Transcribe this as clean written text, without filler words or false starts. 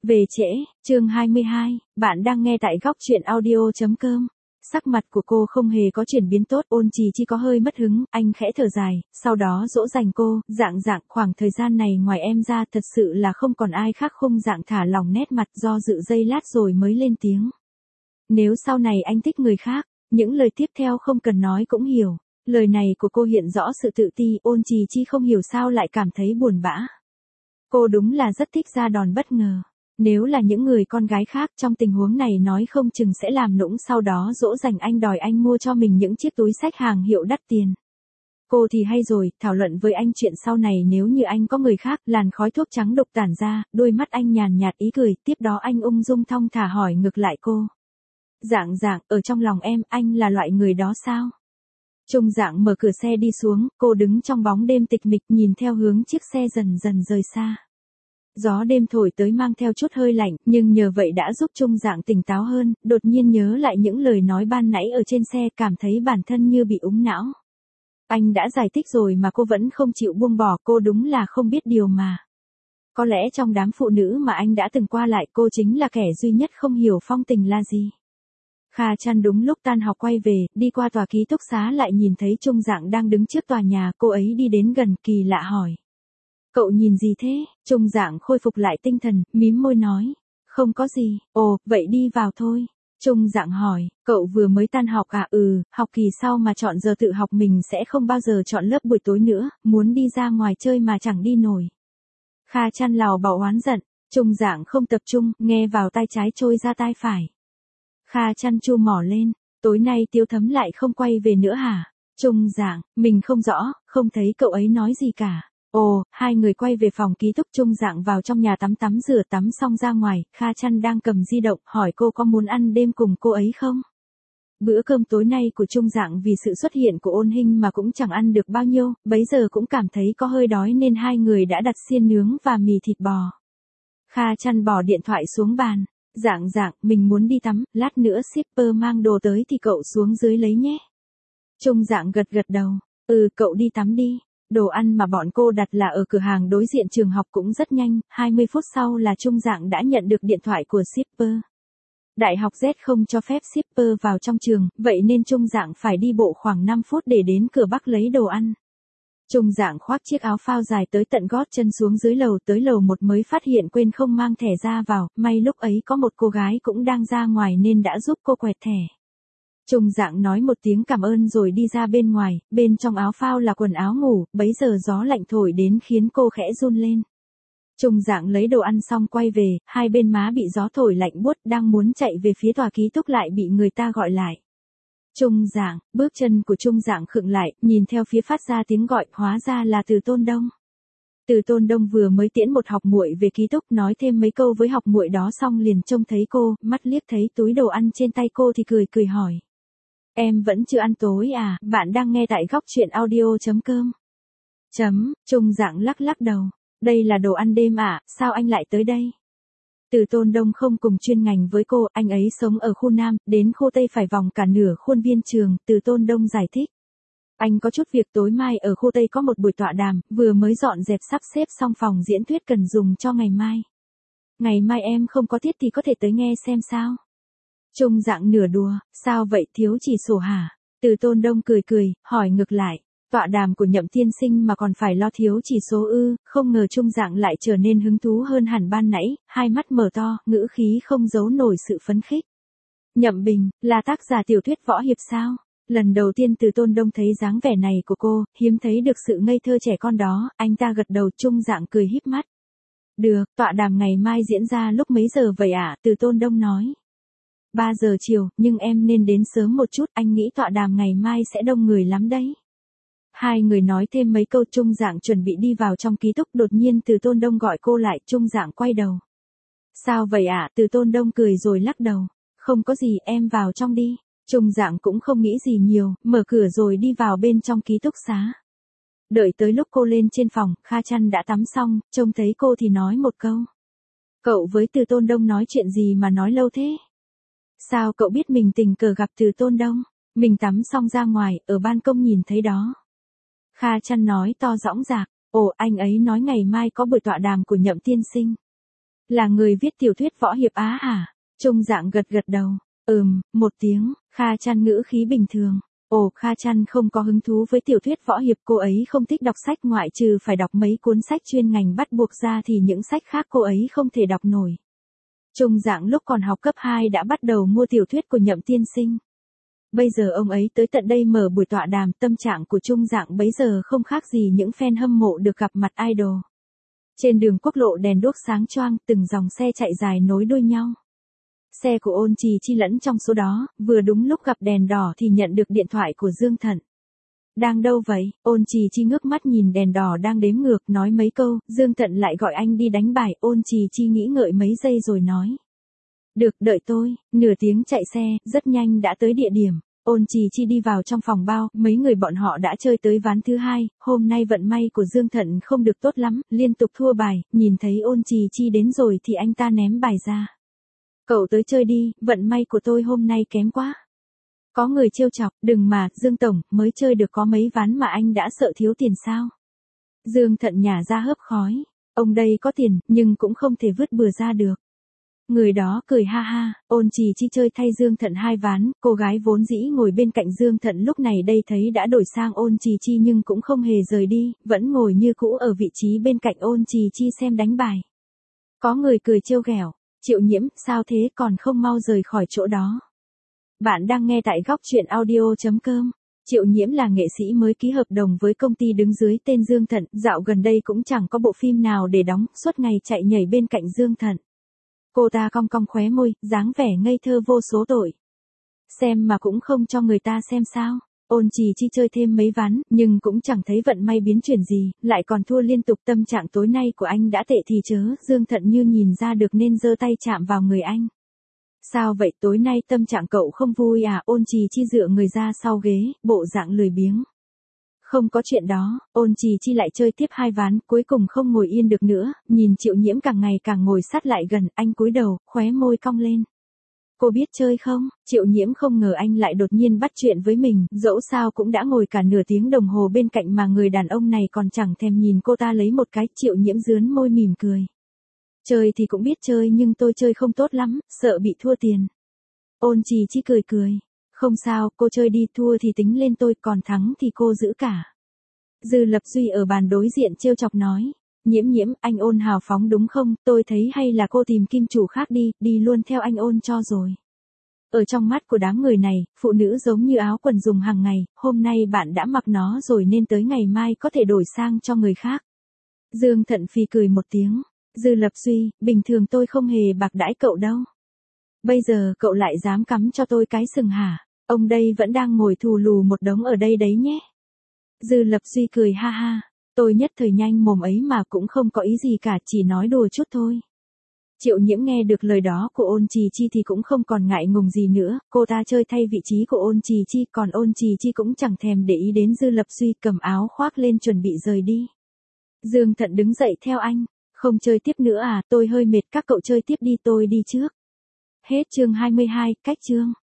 Về trễ, chương 22, bạn đang nghe tại góc truyện audio.com. Sắc mặt của cô không hề có chuyển biến tốt, Ôn Trì Chi có hơi mất hứng, anh khẽ thở dài, sau đó dỗ dành cô, dạng khoảng thời gian này ngoài em ra thật sự là không còn ai khác. Khung dạng thả lỏng nét mặt, do dự giây lát rồi mới lên tiếng. Nếu sau này anh thích người khác, những lời tiếp theo không cần nói cũng hiểu. Lời này của cô hiện rõ sự tự ti, Ôn Trì Chi không hiểu sao lại cảm thấy buồn bã. Cô đúng là rất thích ra đòn bất ngờ. Nếu là những người con gái khác trong tình huống này nói không chừng sẽ làm nũng, sau đó dỗ dành anh, đòi anh mua cho mình những chiếc túi xách hàng hiệu đắt tiền. Cô thì hay rồi, thảo luận với anh chuyện sau này nếu như anh có người khác. Làn khói thuốc trắng đục tản ra, đôi mắt anh nhàn nhạt ý cười, tiếp đó anh ung dung thong thả hỏi ngược lại cô. Ở trong lòng em, anh là loại người đó sao? Trung Dạng mở cửa xe đi xuống, cô đứng trong bóng đêm tịch mịch nhìn theo hướng chiếc xe dần dần rời xa. Gió đêm thổi tới mang theo chút hơi lạnh, nhưng nhờ vậy đã giúp Trung Dạng tỉnh táo hơn, đột nhiên nhớ lại những lời nói ban nãy ở trên xe, cảm thấy bản thân như bị úng não. Anh đã giải thích rồi mà cô vẫn không chịu buông bỏ, cô đúng là không biết điều mà. Có lẽ trong đám phụ nữ mà anh đã từng qua lại, cô chính là kẻ duy nhất không hiểu phong tình là gì. Kha Chăn đúng lúc tan học quay về, đi qua tòa ký túc xá lại nhìn thấy Trung Dạng đang đứng trước tòa nhà, cô ấy đi đến gần, kỳ lạ hỏi. Cậu nhìn gì thế? Trung Dạng khôi phục lại tinh thần, mím môi nói. Không có gì. Ồ, vậy đi vào thôi. Trung Dạng hỏi, cậu vừa mới tan học à? Học kỳ sau mà chọn giờ tự học, mình sẽ không bao giờ chọn lớp buổi tối nữa, muốn đi ra ngoài chơi mà chẳng đi nổi. Kha Chăn lào bảo oán giận, Trung Dạng không tập trung, nghe vào tai trái trôi ra tai phải. Kha Chăn chu mỏ lên, tối nay Tiêu Thấm lại không quay về nữa hả? Trung Dạng, mình không rõ, không thấy cậu ấy nói gì cả. Ồ, hai người quay về phòng ký túc. Trung Dạng vào trong nhà tắm rửa, tắm xong ra ngoài, Kha Chăn đang cầm di động, hỏi cô có muốn ăn đêm cùng cô ấy không? Bữa cơm tối nay của Trung Dạng vì sự xuất hiện của Ôn Hinh mà cũng chẳng ăn được bao nhiêu, bấy giờ cũng cảm thấy có hơi đói nên hai người đã đặt xiên nướng và mì thịt bò. Kha Chăn bỏ điện thoại xuống bàn. Dạng, mình muốn đi tắm, lát nữa shipper mang đồ tới thì cậu xuống dưới lấy nhé. Trung Dạng gật đầu. Cậu đi tắm đi. Đồ ăn mà bọn cô đặt là ở cửa hàng đối diện trường học, cũng rất nhanh, 20 phút sau là Trung Dạng đã nhận được điện thoại của shipper. Đại học Z không cho phép shipper vào trong trường, vậy nên Trung Dạng phải đi bộ khoảng 5 phút để đến cửa Bắc lấy đồ ăn. Trung Dạng khoác chiếc áo phao dài tới tận gót chân xuống dưới lầu, tới lầu 1 mới phát hiện quên không mang thẻ ra vào, may lúc ấy có một cô gái cũng đang ra ngoài nên đã giúp cô quẹt thẻ. Trung Dạng nói một tiếng cảm ơn rồi đi ra bên ngoài, bên trong áo phao là quần áo ngủ, bấy giờ gió lạnh thổi đến khiến cô khẽ run lên. Trung Dạng lấy đồ ăn xong quay về, hai bên má bị gió thổi lạnh buốt, đang muốn chạy về phía tòa ký túc lại bị người ta gọi lại. Trung Dạng, bước chân của Trung Dạng khựng lại, nhìn theo phía phát ra tiếng gọi, hóa ra là Từ Tôn Đông. Từ Tôn Đông vừa mới tiễn một học muội về ký túc, nói thêm mấy câu với học muội đó xong liền trông thấy cô, mắt liếc thấy túi đồ ăn trên tay cô thì cười hỏi. Em vẫn chưa ăn tối à? Bạn đang nghe tại góc truyện audio.com. Trung Dạng lắc đầu. Đây là đồ ăn đêm à, sao anh lại tới đây? Từ Tôn Đông không cùng chuyên ngành với cô, anh ấy sống ở khu Nam, đến khu Tây phải vòng cả nửa khuôn viên trường, Từ Tôn Đông giải thích. Anh có chút việc, tối mai ở khu Tây có một buổi tọa đàm, vừa mới dọn dẹp sắp xếp xong phòng diễn thuyết cần dùng cho ngày mai. Ngày mai em không có tiết thì có thể tới nghe xem sao? Trung Dạng nửa đùa, sao vậy, thiếu chỉ sổ hả? Từ Tôn Đông cười, hỏi ngược lại. Tọa đàm của Nhậm tiên sinh mà còn phải lo thiếu chỉ số ư? Không ngờ Trung Dạng lại trở nên hứng thú hơn hẳn ban nãy, hai mắt mở to, ngữ khí không giấu nổi sự phấn khích. Nhậm Bình, là tác giả tiểu thuyết võ hiệp sao? Lần đầu tiên Từ Tôn Đông thấy dáng vẻ này của cô, hiếm thấy được sự ngây thơ trẻ con đó, anh ta gật đầu. Trung Dạng cười híp mắt. Được, tọa đàm ngày mai diễn ra lúc mấy giờ vậy ạ? Từ Tôn Đông nói. 3 giờ chiều, nhưng em nên đến sớm một chút, anh nghĩ tọa đàm ngày mai sẽ đông người lắm đấy. Hai người nói thêm mấy câu, Trung Dạng chuẩn bị đi vào trong ký túc, đột nhiên Từ Tôn Đông gọi cô lại. Trung Dạng quay đầu. Sao vậy ạ? Từ Tôn Đông cười rồi lắc đầu. Không có gì, em vào trong đi. Trung Dạng cũng không nghĩ gì nhiều, mở cửa rồi đi vào bên trong ký túc xá. Đợi tới lúc cô lên trên phòng, Kha Chăn đã tắm xong, trông thấy cô thì nói một câu. Cậu với Từ Tôn Đông nói chuyện gì mà nói lâu thế? Sao cậu biết mình tình cờ gặp Từ Tôn Đông? Mình tắm xong ra ngoài, ở ban công nhìn thấy đó. Kha Chăn nói to dõng dạc. Ồ, anh ấy nói ngày mai có buổi tọa đàm của Nhậm tiên sinh. Là người viết tiểu thuyết võ hiệp Á hả? Trung Dạng gật gật đầu. Một tiếng, Kha Chăn ngữ khí bình thường. Ồ, Kha Chăn không có hứng thú với tiểu thuyết võ hiệp, cô ấy không thích đọc sách ngoại trừ phải đọc mấy cuốn sách chuyên ngành bắt buộc ra thì những sách khác cô ấy không thể đọc nổi. Trung Dạng lúc còn học cấp 2 đã bắt đầu mua tiểu thuyết của Nhậm tiên sinh. Bây giờ ông ấy tới tận đây mở buổi tọa đàm, tâm trạng của Trung Dạng bấy giờ không khác gì những fan hâm mộ được gặp mặt idol. Trên đường quốc lộ đèn đuốc sáng choang, từng dòng xe chạy dài nối đuôi nhau. Xe của Ôn Trì Chi lẫn trong số đó, vừa đúng lúc gặp đèn đỏ thì nhận được điện thoại của Dương Thận. Đang đâu vậy? Ôn Trì Chi ngước mắt nhìn đèn đỏ đang đếm ngược, nói mấy câu, Dương Thận lại gọi anh đi đánh bài. Ôn Trì Chi nghĩ ngợi mấy giây rồi nói. Được, đợi tôi. Nửa tiếng chạy xe, rất nhanh đã tới địa điểm. Ôn Trì Chi đi vào trong phòng bao, mấy người bọn họ đã chơi tới ván thứ 2, hôm nay vận may của Dương Thận không được tốt lắm, liên tục thua bài, nhìn thấy Ôn Trì Chi đến rồi thì anh ta ném bài ra. Cậu tới chơi đi, vận may của tôi hôm nay kém quá. Có người trêu chọc, đừng mà, Dương Tổng, mới chơi được có mấy ván mà anh đã sợ thiếu tiền sao? Dương Thận nhả ra hớp khói, ông đây có tiền, nhưng cũng không thể vứt bừa ra được. Người đó cười ha ha. Ôn Trì Chi chơi thay Dương Thận 2 ván, cô gái vốn dĩ ngồi bên cạnh Dương Thận lúc này đây thấy đã đổi sang Ôn Trì Chi nhưng cũng không hề rời đi, vẫn ngồi như cũ ở vị trí bên cạnh Ôn Trì Chi xem đánh bài. Có người cười trêu ghẹo, Triệu Nhiễm, sao thế, còn không mau rời khỏi chỗ đó. Bạn đang nghe tại góc truyện audio.com. Triệu Nhiễm là nghệ sĩ mới ký hợp đồng với công ty đứng dưới tên Dương Thận, dạo gần đây cũng chẳng có bộ phim nào để đóng, suốt ngày chạy nhảy bên cạnh Dương Thận. Cô ta cong cong khóe môi, dáng vẻ ngây thơ vô số tội. Xem mà cũng không cho người ta xem sao. Ôn Trì Chi chơi thêm mấy ván, nhưng cũng chẳng thấy vận may biến chuyển gì, lại còn thua liên tục. Tâm trạng tối nay của anh đã tệ thì chớ, Dương Thận như nhìn ra được nên giơ tay chạm vào người anh. Sao vậy, tối nay tâm trạng cậu không vui à? Ôn Trì Chi dựa người ra sau ghế, bộ dạng lười biếng. Không có chuyện đó. Ôn Trì Chi lại chơi tiếp 2 ván, cuối cùng không ngồi yên được nữa, nhìn Triệu Nhiễm càng ngày càng ngồi sát lại gần, anh cúi đầu, khóe môi cong lên. Cô biết chơi không? Triệu Nhiễm không ngờ anh lại đột nhiên bắt chuyện với mình, dẫu sao cũng đã ngồi cả nửa tiếng đồng hồ bên cạnh mà người đàn ông này còn chẳng thèm nhìn cô ta lấy một cái. Triệu Nhiễm dướn môi mỉm cười. Chơi thì cũng biết chơi nhưng tôi chơi không tốt lắm, sợ bị thua tiền. Ôn Trì Chi cười cười. Không sao, cô chơi đi, thua thì tính lên tôi, còn thắng thì cô giữ cả. Dư Lập Duy ở bàn đối diện trêu chọc nói. Nhiễm Nhiễm, anh Ôn hào phóng đúng không, tôi thấy hay là cô tìm kim chủ khác đi, đi luôn theo anh Ôn cho rồi. Ở trong mắt của đám người này, phụ nữ giống như áo quần dùng hàng ngày, hôm nay bạn đã mặc nó rồi nên tới ngày mai có thể đổi sang cho người khác. Dương Thận phì cười một tiếng. Dư Lập Duy, bình thường tôi không hề bạc đãi cậu đâu. Bây giờ cậu lại dám cắm cho tôi cái sừng hả? Ông đây vẫn đang ngồi thù lù một đống ở đây đấy nhé. Dư Lập Duy cười ha ha. Tôi nhất thời nhanh mồm ấy mà cũng không có ý gì cả, chỉ nói đùa chút thôi. Triệu Nhiễm nghe được lời đó của Ôn Trì Chi thì cũng không còn ngại ngùng gì nữa, cô ta chơi thay vị trí của Ôn Trì Chi, còn Ôn Trì Chi cũng chẳng thèm để ý đến Dư Lập Duy, cầm áo khoác lên chuẩn bị rời đi. Dương Thận đứng dậy theo anh. Không chơi tiếp nữa à, tôi hơi mệt, các cậu chơi tiếp đi, tôi đi trước. Hết chương 22, cách chương.